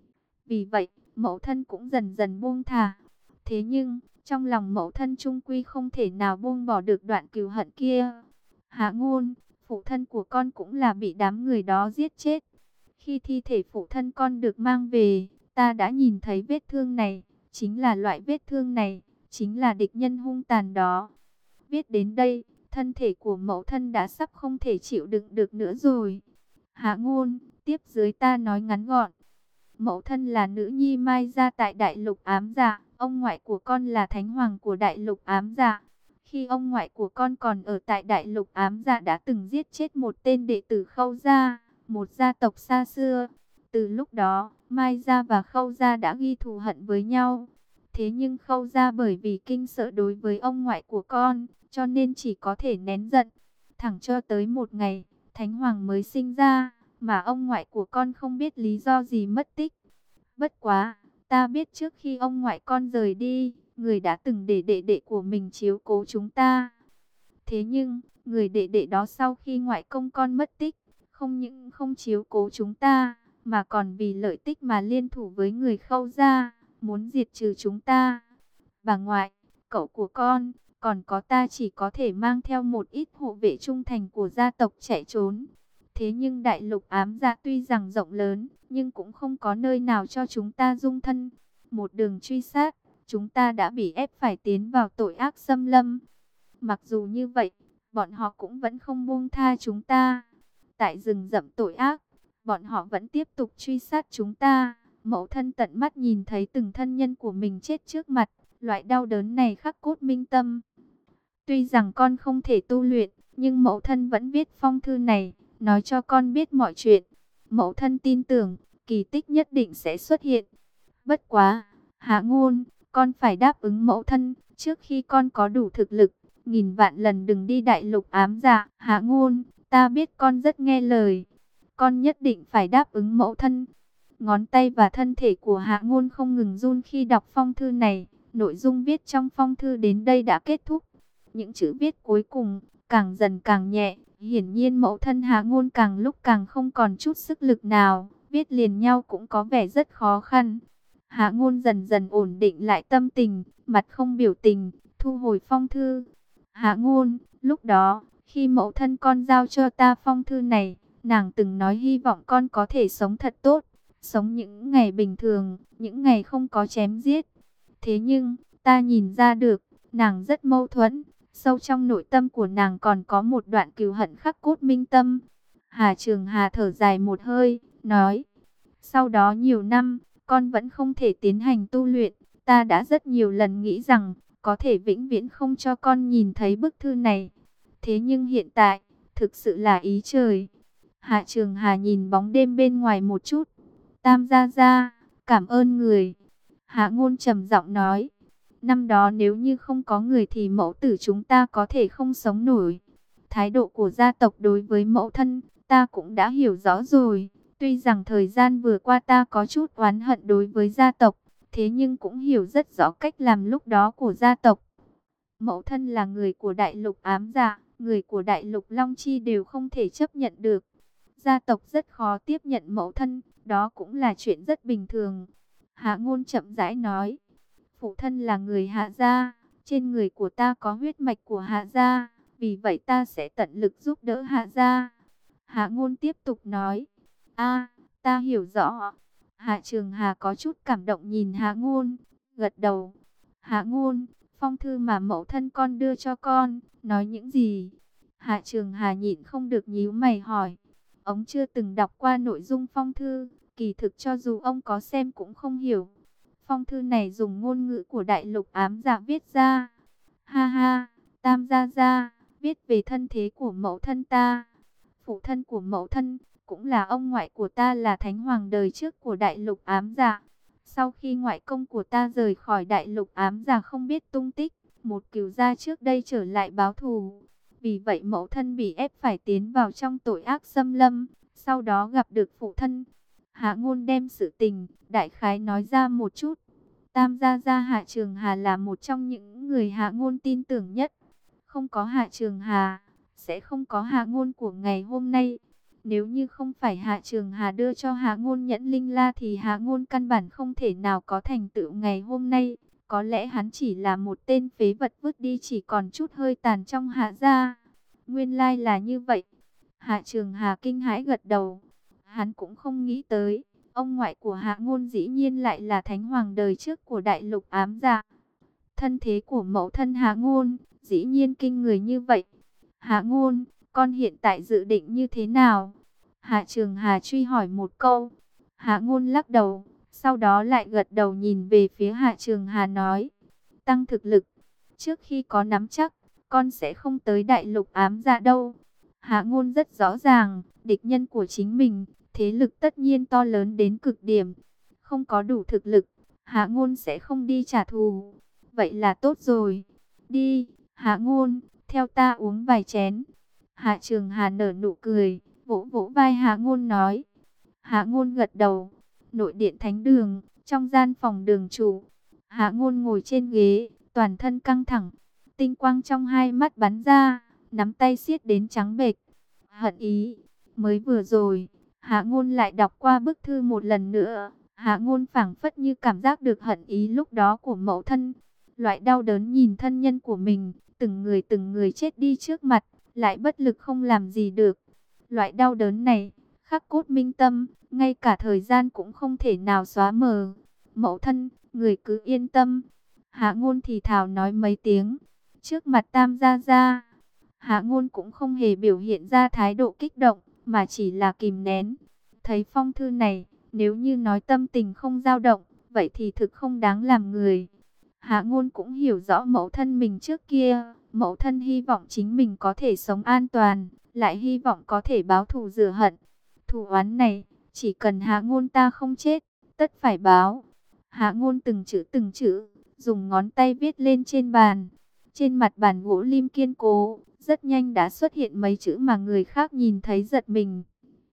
Vì vậy, mẫu thân cũng dần dần buông thả. Thế nhưng, trong lòng mẫu thân chung quy không thể nào buông bỏ được đoạn cừu hận kia. Hạ Ngôn, phụ thân của con cũng là bị đám người đó giết chết. Khi thi thể phụ thân con được mang về, ta đã nhìn thấy vết thương này. Chính là loại vết thương này, chính là địch nhân hung tàn đó. Viết đến đây, thân thể của mẫu thân đã sắp không thể chịu đựng được nữa rồi. Hạ Ngôn, tiếp dưới ta nói ngắn gọn. Mẫu thân là nữ nhi Mai gia tại đại lục ám dạ, ông ngoại của con là thánh hoàng của đại lục ám dạ. Khi ông ngoại của con còn ở tại đại lục ám dạ đã từng giết chết một tên đệ tử Khâu gia, một gia tộc xa xưa. Từ lúc đó, Mai gia và Khâu gia đã ghi thù hận với nhau. Thế nhưng Khâu gia bởi vì kinh sợ đối với ông ngoại của con, cho nên chỉ có thể nén giận. Thẳng cho tới một ngày, thánh hoàng mới sinh ra, mà ông ngoại của con không biết lý do gì mất tích. Bất quá, ta biết trước khi ông ngoại con rời đi, người đã từng để đệ đệ của mình chiếu cố chúng ta. Thế nhưng, người đệ đệ đó sau khi ngoại công con mất tích, không những không chiếu cố chúng ta, mà còn vì lợi ích mà liên thủ với người Khâu gia, muốn diệt trừ chúng ta. Bà ngoại, cậu của con, còn có ta chỉ có thể mang theo một ít hộ vệ trung thành của gia tộc chạy trốn. Thế nhưng đại lục ám dạ tuy rằng rộng lớn, nhưng cũng không có nơi nào cho chúng ta dung thân. Một đường truy sát, chúng ta đã bị ép phải tiến vào tội ác xâm lâm. Mặc dù như vậy, bọn họ cũng vẫn không buông tha chúng ta. Tại rừng rậm tội ác, bọn họ vẫn tiếp tục truy sát chúng ta. Mẫu thân tận mắt nhìn thấy từng thân nhân của mình chết trước mặt, loại đau đớn này khắc cốt minh tâm. Tuy rằng con không thể tu luyện, nhưng mẫu thân vẫn viết phong thư này, nói cho con biết mọi chuyện. Mẫu thân tin tưởng, kỳ tích nhất định sẽ xuất hiện. Bất quá, Hạ Ngôn, con phải đáp ứng mẫu thân, trước khi con có đủ thực lực, nghìn vạn lần đừng đi đại lục ám dạ. Hạ Ngôn, ta biết con rất nghe lời, con nhất định phải đáp ứng mẫu thân. Ngón tay và thân thể của Hạ Ngôn không ngừng run khi đọc phong thư này. Nội dung viết trong phong thư đến đây đã kết thúc. Những chữ viết cuối cùng càng dần càng nhẹ. Hiển nhiên mẫu thân Hạ Ngôn càng lúc càng không còn chút sức lực nào. Viết liền nhau cũng có vẻ rất khó khăn. Hạ Ngôn dần dần ổn định lại tâm tình, mặt không biểu tình, thu hồi phong thư. Hạ Ngôn, lúc đó, khi mẫu thân con giao cho ta phong thư này, nàng từng nói hy vọng con có thể sống thật tốt, sống những ngày bình thường, những ngày không có chém giết. Thế nhưng, ta nhìn ra được, nàng rất mâu thuẫn, sâu trong nội tâm của nàng còn có một đoạn cừu hận khắc cốt minh tâm. Hà Trường Hà thở dài một hơi, nói, sau đó nhiều năm, con vẫn không thể tiến hành tu luyện, ta đã rất nhiều lần nghĩ rằng, có thể vĩnh viễn không cho con nhìn thấy bức thư này. Thế nhưng hiện tại, thực sự là ý trời. Hạ Trường Hà nhìn bóng đêm bên ngoài một chút. Tam gia gia, cảm ơn người. Hạ Ngôn trầm giọng nói, năm đó nếu như không có người thì mẫu tử chúng ta có thể không sống nổi. Thái độ của gia tộc đối với mẫu thân, ta cũng đã hiểu rõ rồi. Tuy rằng thời gian vừa qua ta có chút oán hận đối với gia tộc, thế nhưng cũng hiểu rất rõ cách làm lúc đó của gia tộc. Mẫu thân là người của đại lục ám dạ, người của đại lục Long Chi đều không thể chấp nhận được. Gia tộc rất khó tiếp nhận mẫu thân, đó cũng là chuyện rất bình thường. Hạ Ngôn chậm rãi nói, phụ thân là người Hạ gia, trên người của ta có huyết mạch của Hạ gia, vì vậy ta sẽ tận lực giúp đỡ Hạ gia. Hạ Ngôn tiếp tục nói, ta hiểu rõ. Hạ Trường Hà có chút cảm động nhìn Hạ Ngôn, gật đầu. Hạ Ngôn, phong thư mà mẫu thân con đưa cho con, nói những gì? Hạ Trường Hà nhịn không được nhíu mày hỏi. Ông chưa từng đọc qua nội dung phong thư, kỳ thực cho dù ông có xem cũng không hiểu. Phong thư này dùng ngôn ngữ của đại lục ám dạ viết ra. Ha ha, Tam gia gia, viết về thân thế của mẫu thân ta. Phụ thân của mẫu thân, cũng là ông ngoại của ta là thánh hoàng đời trước của đại lục ám dạ. Sau khi ngoại công của ta rời khỏi đại lục ám dạ không biết tung tích, một cửu gia trước đây trở lại báo thù. Vì vậy mẫu thân bị ép phải tiến vào trong tội ác xâm lâm, sau đó gặp được phụ thân. Hạ Ngôn đem sự tình, đại khái nói ra một chút. Tam gia gia Hạ Trường Hà là một trong những người Hạ Ngôn tin tưởng nhất. Không có Hạ Trường Hà, sẽ không có Hạ Ngôn của ngày hôm nay. Nếu như không phải Hạ Trường Hà đưa cho Hạ Ngôn nhẫn linh la thì Hạ Ngôn căn bản không thể nào có thành tựu ngày hôm nay. Có lẽ hắn chỉ là một tên phế vật vứt đi chỉ còn chút hơi tàn trong Hạ gia. Nguyên lai là như vậy. Hạ Trường Hà kinh hãi gật đầu. Hắn cũng không nghĩ tới, ông ngoại của Hạ Ngôn dĩ nhiên lại là thánh hoàng đời trước của đại lục ám dạ. Thân thế của mẫu thân Hạ Ngôn, dĩ nhiên kinh người như vậy. Hạ Ngôn, con hiện tại dự định như thế nào? Hạ Trường Hà truy hỏi một câu. Hạ Ngôn lắc đầu, sau đó lại gật đầu nhìn về phía Hạ Trường Hà nói. Tăng thực lực, trước khi có nắm chắc, con sẽ không tới đại lục ám dạ đâu. Hạ Ngôn rất rõ ràng, địch nhân của chính mình, thế lực tất nhiên to lớn đến cực điểm. Không có đủ thực lực, Hạ Ngôn sẽ không đi trả thù. Vậy là tốt rồi. Đi, Hạ Ngôn, theo ta uống vài chén. Hạ Trường Hà nở nụ cười, vỗ vỗ vai Hạ Ngôn nói. Hạ Ngôn gật đầu. Nội điện thánh đường, trong gian phòng đường chủ. Hạ Ngôn ngồi trên ghế, toàn thân căng thẳng, tinh quang trong hai mắt bắn ra, nắm tay siết đến trắng bệch. Hận ý, mới vừa rồi, Hạ Ngôn lại đọc qua bức thư một lần nữa. Hạ Ngôn phảng phất như cảm giác được hận ý lúc đó của mẫu thân. Loại đau đớn nhìn thân nhân của mình, từng người chết đi trước mặt, lại bất lực không làm gì được. Loại đau đớn này, khắc cốt minh tâm, ngay cả thời gian cũng không thể nào xóa mờ. Mẫu thân, người cứ yên tâm. Hạ Ngôn thì thào nói mấy tiếng, trước mặt Tam Gia Gia. Hạ Ngôn cũng không hề biểu hiện ra thái độ kích động, mà chỉ là kìm nén. Thấy phong thư này, nếu như nói tâm tình không dao động, vậy thì thực không đáng làm người. Hạ Ngôn cũng hiểu rõ mẫu thân mình trước kia, mẫu thân hy vọng chính mình có thể sống an toàn, lại hy vọng có thể báo thù rửa hận. Thù oán này, chỉ cần Hạ Ngôn ta không chết, tất phải báo. Hạ Ngôn từng chữ, dùng ngón tay viết lên trên bàn. Trên mặt bàn gỗ lim kiên cố, rất nhanh đã xuất hiện mấy chữ mà người khác nhìn thấy giật mình.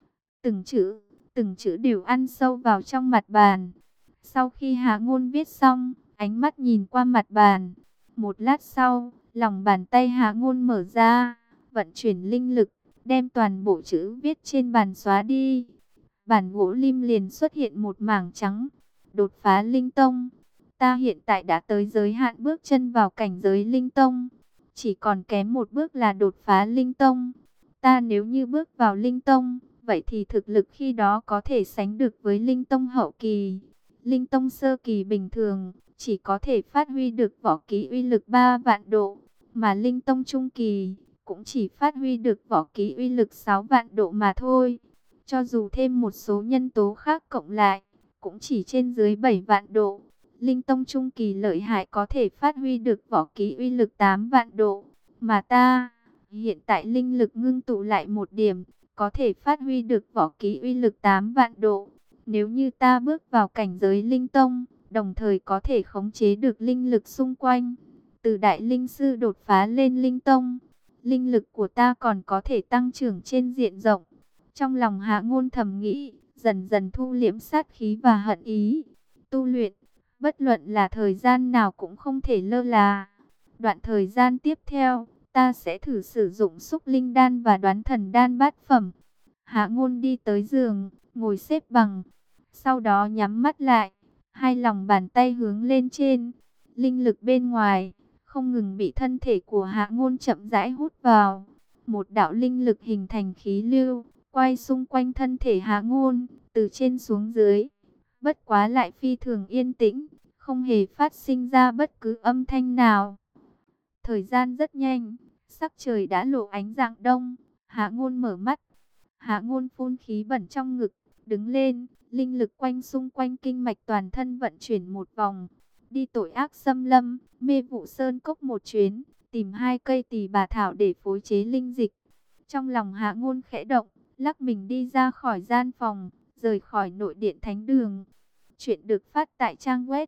Từng chữ đều ăn sâu vào trong mặt bàn. Sau khi Hạ Ngôn viết xong, ánh mắt nhìn qua mặt bàn. Một lát sau, lòng bàn tay Hạ Ngôn mở ra, vận chuyển linh lực, đem toàn bộ chữ viết trên bàn xóa đi. Bàn gỗ lim liền xuất hiện một mảng trắng. Đột phá linh tông. Ta hiện tại đã tới giới hạn bước chân vào cảnh giới linh tông. Chỉ còn kém một bước là đột phá linh tông. Ta nếu như bước vào linh tông, vậy thì thực lực khi đó có thể sánh được với linh tông hậu kỳ. Linh tông sơ kỳ bình thường, chỉ có thể phát huy được võ kỹ uy lực 3 vạn độ. Mà linh tông trung kỳ, cũng chỉ phát huy được võ kỹ uy lực 6 vạn độ mà thôi. Cho dù thêm một số nhân tố khác cộng lại, cũng chỉ trên dưới 7 vạn độ. Linh tông trung kỳ lợi hại có thể phát huy được võ kỹ uy lực 8 vạn độ. Mà ta, hiện tại linh lực ngưng tụ lại một điểm, có thể phát huy được võ kỹ uy lực 8 vạn độ. Nếu như ta bước vào cảnh giới linh tông, đồng thời có thể khống chế được linh lực xung quanh. Từ đại linh sư đột phá lên linh tông, linh lực của ta còn có thể tăng trưởng trên diện rộng. Trong lòng Hạ Ngôn thầm nghĩ, dần dần thu liễm sát khí và hận ý. Tu luyện, bất luận là thời gian nào cũng không thể lơ là. Đoạn thời gian tiếp theo, ta sẽ thử sử dụng xúc linh đan và đoán thần đan bát phẩm. Hạ Ngôn đi tới giường, ngồi xếp bằng. Sau đó nhắm mắt lại, hai lòng bàn tay hướng lên trên. Linh lực bên ngoài, không ngừng bị thân thể của Hạ Ngôn chậm rãi hút vào. Một đạo linh lực hình thành khí lưu, quay xung quanh thân thể Hạ Ngôn, từ trên xuống dưới. Bất quá lại phi thường yên tĩnh, không hề phát sinh ra bất cứ âm thanh nào. Thời gian rất nhanh, sắc trời đã lộ ánh rạng đông. Hạ Ngôn mở mắt. Hạ Ngôn phun khí bẩn trong ngực, đứng lên, linh lực quanh xung quanh kinh mạch toàn thân vận chuyển một vòng. Đi tội ác xâm lâm, Mê Vụ Sơn Cốc một chuyến, tìm 2 cây tỳ bà thảo để phối chế linh dịch. Trong lòng Hạ Ngôn khẽ động, lắc mình đi ra khỏi gian phòng, rời khỏi nội điện thánh đường. Chuyện được phát tại trang web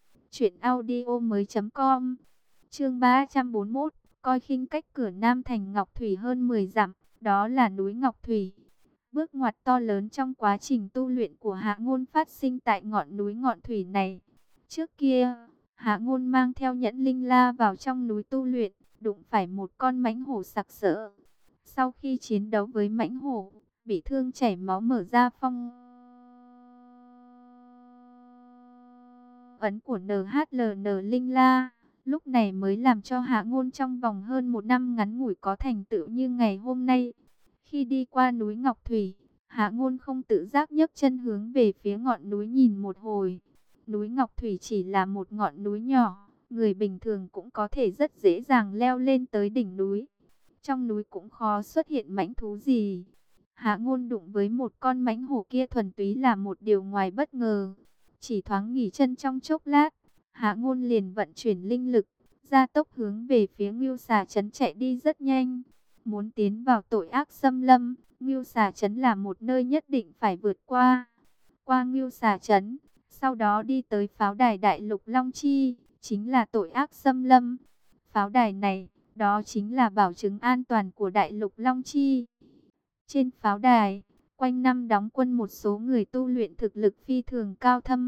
truyệnaudiomoi.com. Chương 341, coi khinh cách cửa Nam thành Ngọc Thủy hơn 10 dặm, đó là núi Ngọc Thủy. Bước ngoặt to lớn trong quá trình tu luyện của Hạ Ngôn phát sinh tại ngọn núi Ngọn Thủy này. Trước kia, Hạ Ngôn mang theo Nhẫn Linh La vào trong núi tu luyện, đụng phải một con mãnh hổ sặc sỡ. Sau khi chiến đấu với mãnh hổ, bị thương chảy máu mở ra phong ấn của NHLN Linh La. Lúc này mới làm cho Hạ Ngôn trong vòng hơn 1 năm ngắn ngủi có thành tựu như ngày hôm nay. Khi đi qua núi Ngọc Thủy, Hạ Ngôn không tự giác nhấc chân hướng về phía ngọn núi nhìn một hồi. Núi Ngọc Thủy chỉ là một ngọn núi nhỏ, người bình thường cũng có thể rất dễ dàng leo lên tới đỉnh núi. Trong núi cũng khó xuất hiện mãnh thú gì. Hạ Ngôn đụng với một con mãnh hổ kia thuần túy là một điều ngoài bất ngờ. Chỉ thoáng nghỉ chân trong chốc lát, Hạ Ngôn liền vận chuyển linh lực, gia tốc hướng về phía Ngưu Xà Trấn chạy đi rất nhanh. Muốn tiến vào tội ác xâm lâm, Ngưu Xà Trấn là một nơi nhất định phải vượt qua. Qua Ngưu Xà Trấn, sau đó đi tới pháo đài Đại Lục Long Chi, chính là tội ác xâm lâm. Pháo đài này, đó chính là bảo chứng an toàn của Đại Lục Long Chi. Trên pháo đài, quanh năm đóng quân một số người tu luyện thực lực phi thường cao thâm.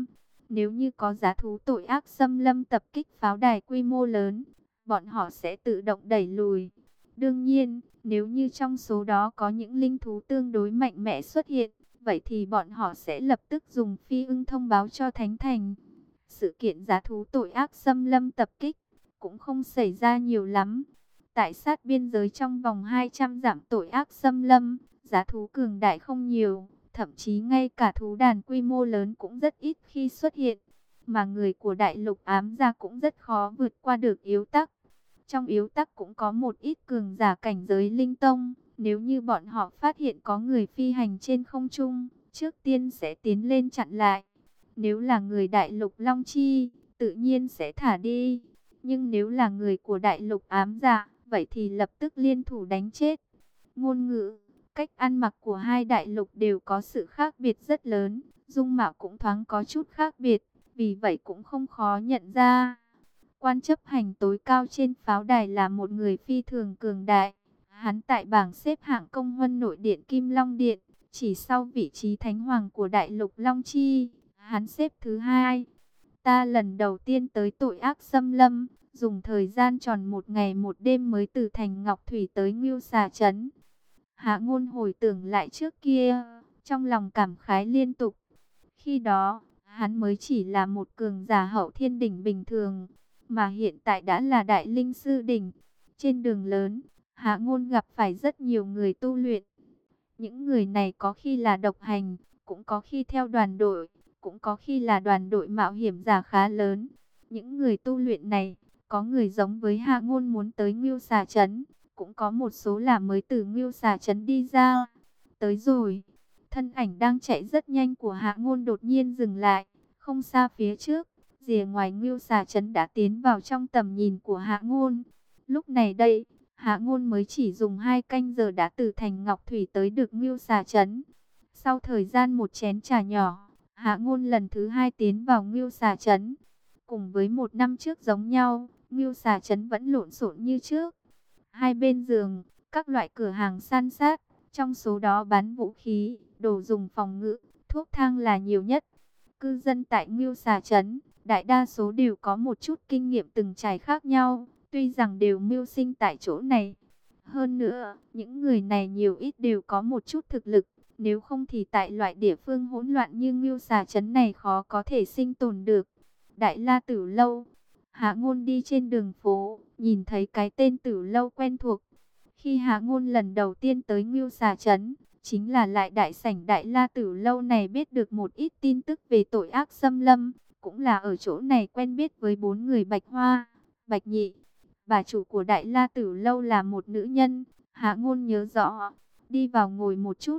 Nếu như có giá thú tội ác xâm lâm tập kích pháo đài quy mô lớn, bọn họ sẽ tự động đẩy lùi. Đương nhiên, nếu như trong số đó có những linh thú tương đối mạnh mẽ xuất hiện, vậy thì bọn họ sẽ lập tức dùng phi ưng thông báo cho Thánh Thành. Sự kiện giá thú tội ác xâm lâm tập kích cũng không xảy ra nhiều lắm. Tại sát biên giới trong vòng 200 dặm tội ác xâm lâm, giá thú cường đại không nhiều, thậm chí ngay cả thú đàn quy mô lớn cũng rất ít khi xuất hiện. Mà người của đại lục ám gia cũng rất khó vượt qua được yếu tắc. Trong yếu tắc cũng có một ít cường giả cảnh giới linh tông, nếu như bọn họ phát hiện có người phi hành trên không trung, trước tiên sẽ tiến lên chặn lại. Nếu là người đại lục Long Chi, tự nhiên sẽ thả đi. Nhưng nếu là người của đại lục ám dạ, vậy thì lập tức liên thủ đánh chết. Ngôn ngữ, cách ăn mặc của hai đại lục đều có sự khác biệt rất lớn, dung mạo cũng thoáng có chút khác biệt, vì vậy cũng không khó nhận ra. Quan chấp hành tối cao trên pháo đài là một người phi thường cường đại. Hắn tại bảng xếp hạng công huân nội điện Kim Long Điện, chỉ sau vị trí thánh hoàng của đại lục Long Chi, hắn xếp thứ hai. Ta lần đầu tiên tới tội ác xâm lâm, dùng thời gian tròn 1 ngày 1 đêm mới từ thành Ngọc Thủy tới Ngưu Xà Trấn. Hạ Ngôn hồi tưởng lại trước kia, trong lòng cảm khái liên tục. Khi đó, hắn mới chỉ là một cường giả hậu thiên đỉnh bình thường, mà hiện tại đã là đại linh sư đỉnh. Trên đường lớn, Hạ Ngôn gặp phải rất nhiều người tu luyện. Những người này có khi là độc hành, cũng có khi theo đoàn đội, cũng có khi là đoàn đội mạo hiểm giả khá lớn. Những người tu luyện này, có người giống với Hạ Ngôn muốn tới Ngưu Xà Trấn, cũng có một số là mới từ Ngưu Xà Trấn đi ra. Tới rồi, thân ảnh đang chạy rất nhanh của Hạ Ngôn đột nhiên dừng lại, không xa phía trước, rìa ngoài Ngưu Xà Trấn đã tiến vào trong tầm nhìn của Hạ Ngôn. Lúc này đây, Hạ Ngôn mới chỉ dùng 2 canh giờ đã từ thành Ngọc Thủy tới được Ngưu Xà Trấn. Sau thời gian một chén trà nhỏ, Hạ Ngôn lần thứ 2 tiến vào Ngưu Xà Trấn. Cùng với 1 năm trước giống nhau, Ngưu Xà Trấn vẫn lộn xộn như trước. Hai bên giường, các loại cửa hàng san sát, trong số đó bán vũ khí, đồ dùng phòng ngự, thuốc thang là nhiều nhất. Cư dân tại Ngưu Xà Trấn, đại đa số đều có một chút kinh nghiệm từng trải khác nhau, tuy rằng đều mưu sinh tại chỗ này. Hơn nữa, những người này nhiều ít đều có một chút thực lực, nếu không thì tại loại địa phương hỗn loạn như Ngưu Xà Trấn này khó có thể sinh tồn được. Đại La Tử Lâu. Hạ Ngôn đi trên đường phố, nhìn thấy cái tên Tử Lâu quen thuộc. Khi Hạ Ngôn lần đầu tiên tới Ngưu Xà Trấn, chính là lại đại sảnh Đại La Tử Lâu này biết được một ít tin tức về tội ác xâm lâm. Cũng là ở chỗ này quen biết với 4 người Bạch Hoa, Bạch Nhị. Bà chủ của Đại La Tử Lâu là một nữ nhân, Hạ Ngôn nhớ rõ. Đi vào ngồi một chút,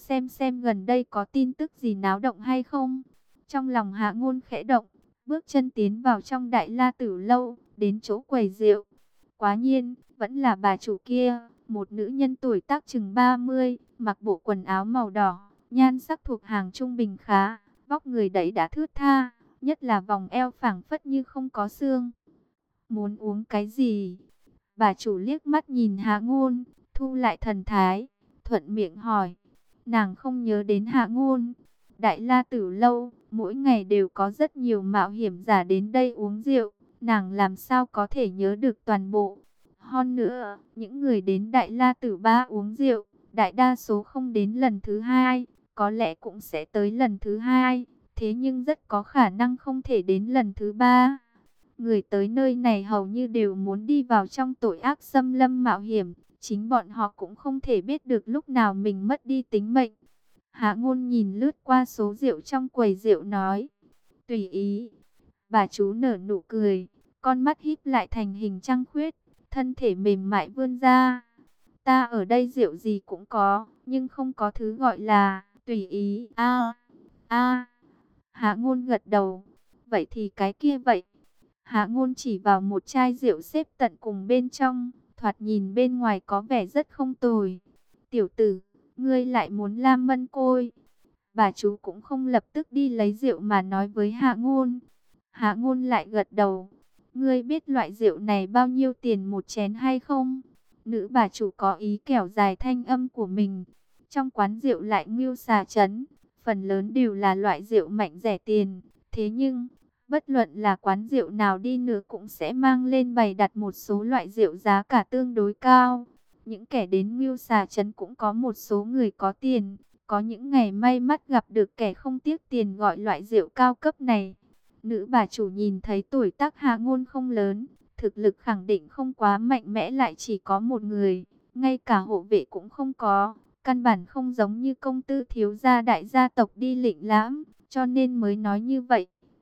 xem gần đây có tin tức gì náo động hay không. Trong lòng Hạ Ngôn khẽ động, bước chân tiến vào trong Đại La Tử Lâu, đến chỗ quầy rượu. Quá nhiên, vẫn là bà chủ kia, một nữ nhân tuổi tác chừng 30, mặc bộ quần áo màu đỏ, nhan sắc thuộc hàng trung bình khá, vóc người đấy đã thướt tha, nhất là vòng eo phảng phất như không có xương. Muốn uống cái gì? Bà chủ liếc mắt nhìn Hạ Ngôn, thu lại thần thái, thuận miệng hỏi. Nàng không nhớ đến Hạ Ngôn. Đại La Tử Lâu, mỗi ngày đều có rất nhiều mạo hiểm giả đến đây uống rượu, nàng làm sao có thể nhớ được toàn bộ. Hơn nữa, những người đến Đại La Tử Ba uống rượu, đại đa số không đến lần thứ 2, có lẽ cũng sẽ tới lần thứ 2, thế nhưng rất có khả năng không thể đến lần thứ 3. Người tới nơi này hầu như đều muốn đi vào trong tội ác xâm lâm mạo hiểm, chính bọn họ cũng không thể biết được lúc nào mình mất đi tính mệnh. Hạ Ngôn nhìn lướt qua số rượu trong quầy rượu nói, tùy ý. Bà chú nở nụ cười, con mắt híp lại thành hình trăng khuyết, thân thể mềm mại vươn ra. Ta ở đây rượu gì cũng có, nhưng không có thứ gọi là tùy ý. Hạ Ngôn gật đầu, vậy thì cái kia vậy. Hạ Ngôn chỉ vào một chai rượu xếp tận cùng bên trong, thoạt nhìn bên ngoài có vẻ rất không tồi. Tiểu tử, ngươi lại muốn lam mân côi. Bà chú cũng không lập tức đi lấy rượu mà nói với Hạ Ngôn. Hạ Ngôn lại gật đầu. Ngươi biết loại rượu này bao nhiêu tiền một chén hay không? Nữ bà chủ có ý kẻo dài thanh âm của mình. Trong quán rượu lại Ngưu Xà Trấn, phần lớn đều là loại rượu mạnh rẻ tiền. Thế nhưng, bất luận là quán rượu nào đi nữa cũng sẽ mang lên bày đặt một số loại rượu giá cả tương đối cao. Những kẻ đến Ngưu Xà Trấn cũng có một số người có tiền, có những ngày may mắn gặp được kẻ không tiếc tiền gọi loại rượu cao cấp này. Nữ bà chủ nhìn thấy tuổi tác Hạ Ngôn không lớn, thực lực khẳng định không quá mạnh mẽ, lại chỉ có một người, ngay cả hộ vệ cũng không có, căn bản không giống như công tử thiếu gia đại gia tộc đi lịch lãm, cho nên mới nói như vậy.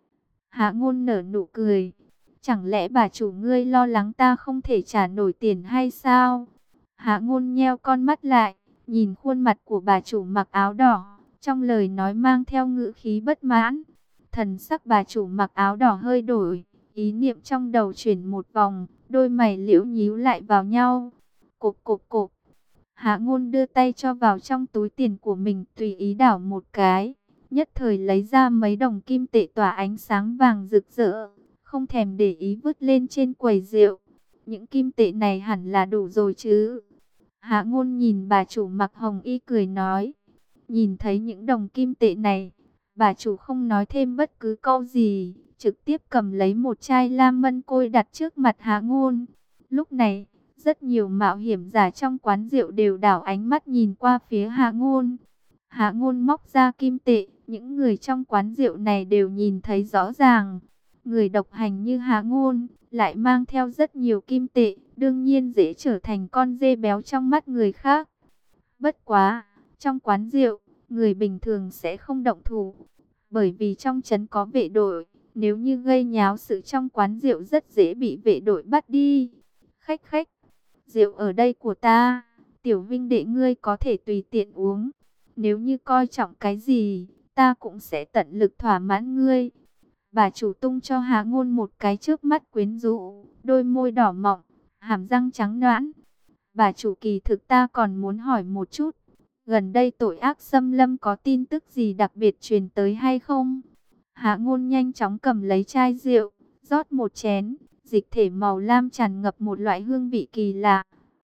Hạ Ngôn nở nụ cười, chẳng lẽ bà chủ ngươi lo lắng ta không thể trả nổi tiền hay sao? Hạ Ngôn nheo con mắt lại, nhìn khuôn mặt của bà chủ mặc áo đỏ, trong lời nói mang theo ngữ khí bất mãn. Thần sắc bà chủ mặc áo đỏ hơi đổi, ý niệm trong đầu chuyển một vòng, đôi mày liễu nhíu lại vào nhau. Cộp cộp cộp. Hạ Ngôn đưa tay cho vào trong túi tiền của mình, tùy ý đảo một cái, nhất thời lấy ra mấy đồng kim tệ tỏa ánh sáng vàng rực rỡ, không thèm để ý vứt lên trên quầy rượu. Những kim tệ này hẳn là đủ rồi chứ? Hạ Ngôn nhìn bà chủ mặc hồng y cười nói. Nhìn thấy những đồng kim tệ này, bà chủ không nói thêm bất cứ câu gì, trực tiếp cầm lấy một chai lam mân côi đặt trước mặt Hạ Ngôn. Lúc này, rất nhiều mạo hiểm giả trong quán rượu đều đảo ánh mắt nhìn qua phía Hạ Ngôn. Hạ Ngôn móc ra kim tệ, những người trong quán rượu này đều nhìn thấy rõ ràng. Người độc hành như Hạ Ngôn lại mang theo rất nhiều kim tệ, đương nhiên dễ trở thành con dê béo trong mắt người khác. Bất quá, trong quán rượu, người bình thường sẽ không động thủ, bởi vì trong trấn có vệ đội, nếu như gây nháo sự trong quán rượu rất dễ bị vệ đội bắt đi. Khách khách, rượu ở đây của ta, tiểu vinh đệ ngươi có thể tùy tiện uống. Nếu như coi trọng cái gì, ta cũng sẽ tận lực thỏa mãn ngươi. Bà chủ tung cho Hạ Ngôn một cái trước mắt quyến rũ, đôi môi đỏ mọng, hàm răng trắng nõn. Bà chủ, kỳ thực ta còn muốn hỏi một chút, gần đây tội ác xâm lâm có tin tức gì đặc biệt truyền tới hay không? Hạ Ngôn nhanh chóng cầm lấy chai rượu, rót một chén, dịch thể màu lam tràn ngập một loại hương vị kỳ lạ.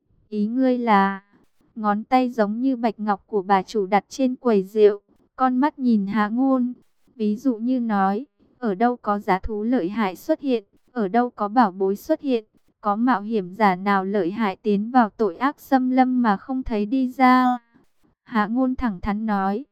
Ý ngươi là? Ngón tay giống như bạch ngọc của bà chủ đặt trên quầy rượu, con mắt nhìn Hạ Ngôn. Ví dụ như nói, ở đâu có giá thú lợi hại xuất hiện, ở đâu có bảo bối xuất hiện, có mạo hiểm giả nào lợi hại tiến vào tội ác xâm lâm mà không thấy đi ra. Hạ Ngôn thẳng thắn nói,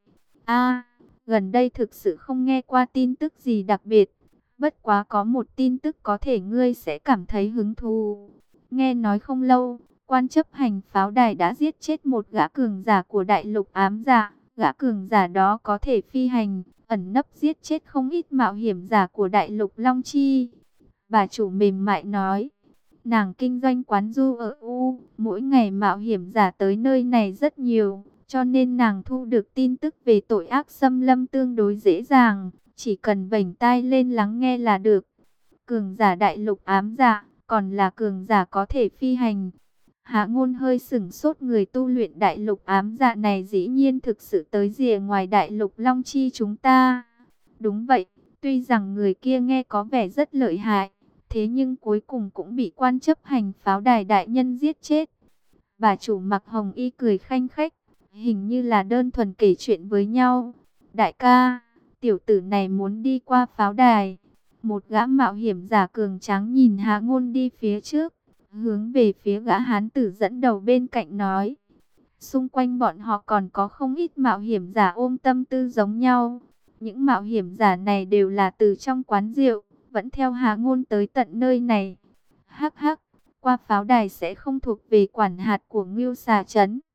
gần đây thực sự không nghe qua tin tức gì đặc biệt, bất quá có một tin tức có thể ngươi sẽ cảm thấy hứng thú. Nghe nói không lâu, quan chấp hành pháo đài đã giết chết một gã cường giả của đại lục ám dạ. Gã cường giả đó có thể phi hành, ẩn nấp giết chết không ít mạo hiểm giả của đại lục Long Chi. Bà chủ mềm mại nói, nàng kinh doanh quán du ở U, mỗi ngày mạo hiểm giả tới nơi này rất nhiều, cho nên nàng thu được tin tức về tội ác xâm lâm tương đối dễ dàng, chỉ cần vểnh tai lên lắng nghe là được. Cường giả đại lục ám dạ, còn là cường giả có thể phi hành. Hạ Ngôn hơi sửng sốt, người tu luyện đại lục ám dạ này dĩ nhiên thực sự tới rìa ngoài đại lục Long Chi chúng ta. Đúng vậy, tuy rằng người kia nghe có vẻ rất lợi hại, thế nhưng cuối cùng cũng bị quan chấp hành pháo đài đại nhân giết chết. Bà chủ mặc hồng y cười khanh khách, hình như là đơn thuần kể chuyện với nhau. Đại ca, tiểu tử này muốn đi qua pháo đài. Một gã mạo hiểm giả cường tráng nhìn Hạ Ngôn đi phía trước, hướng về phía gã hán tử dẫn đầu bên cạnh nói. Xung quanh bọn họ còn có không ít mạo hiểm giả ôm tâm tư giống nhau. Những mạo hiểm giả này đều là từ trong quán rượu, vẫn theo Hạ Ngôn tới tận nơi này. Hắc hắc, qua pháo đài sẽ không thuộc về quản hạt của Ngưu Xà Trấn.